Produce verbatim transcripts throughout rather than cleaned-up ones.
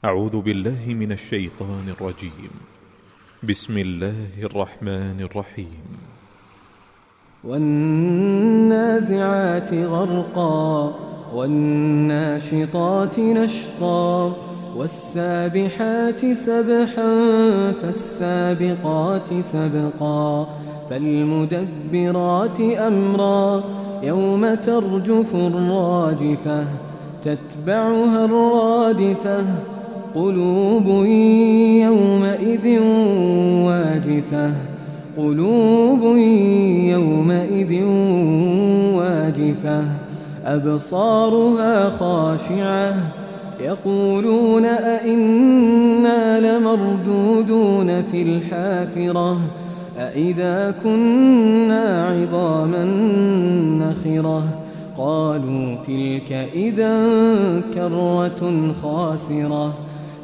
أعوذ بالله من الشيطان الرجيم. بسم الله الرحمن الرحيم. والنازعات غرقا والناشطات نشطا والسابحات سبحا فالسابقات سبقا فالمدبرات أمرا يوم ترجف الراجفة تتبعها الرادفة قلوب يومئذ واجفة قلوب يومئذ واجفة أبصارها خاشعة يقولون أئنا لمردودون في الحافرة أئذا كنا عظاما نخرة قالوا تلك إذا كرة خاسرة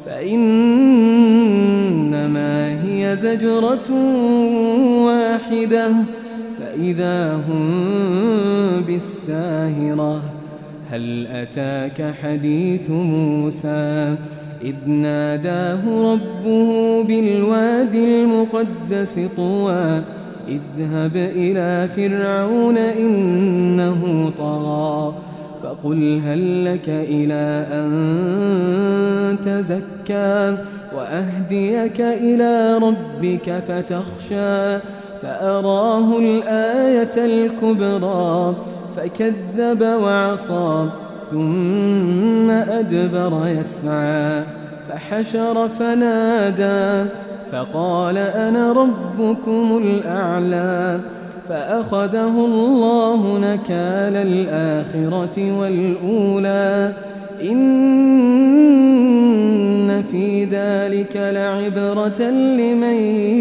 فإنما هي زجرة واحدة فإذا هم بالساهرة هل أتاك حديث موسى إذ ناداه ربه بالوادي المقدس طوى اذهب إلى فرعون إنه طغى فقل هل لك إلى أن تزكى وأهديك إلى ربك فتخشى فأراه الآية الكبرى فكذب وعصى ثم أدبر يسعى فحشر فنادى فقال أنا ربكم الأعلى فأخذه الله نكال الآخرة والأولى إن في ذلك لعبرة لمن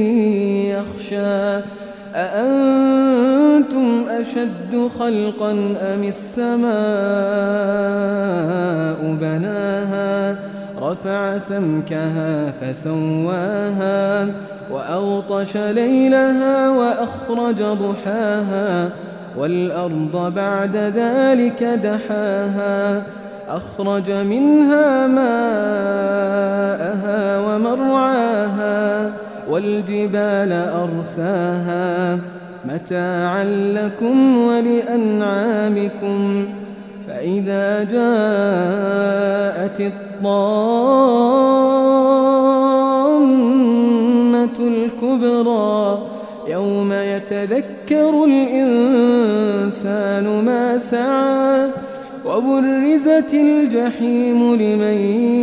يخشى أأنتم أشد خلقا أم السماء بناها رفع سمكها فسواها وأغطش ليلها وأخرج ضحاها والأرض بعد ذلك دحاها أخرج منها ماءها ومرعاها والجبال أرساها متاعا لكم ولأنعامكم فإذا جاءت الطامة الكبرى يوم يتذكر الإنسان ما سعى وبرزت الجحيم لمن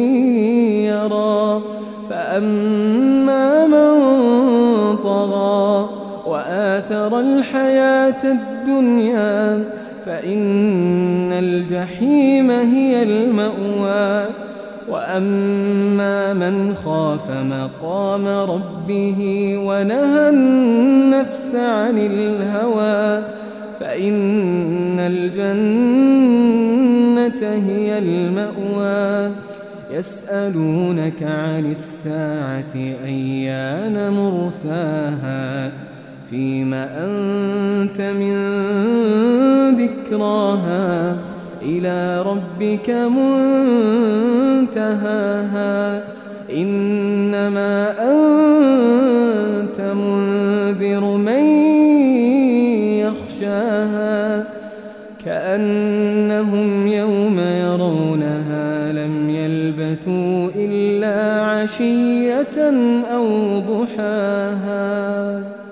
يرى فأما من طغى وآثر الحياة الدنيا فإن الجحيم هي المأوى وأما من خاف مقام ربه ونهى النفس عن الهوى فإن الجنة هي المأوى يسألونك عن الساعة أيان مرساها فيم أنت من ذكراها إلى ربك منتهاها إنما أنت منذر من يخشاها كأنهم يوم يرونها لم يلبثوا إلا عشية أو ضحاها.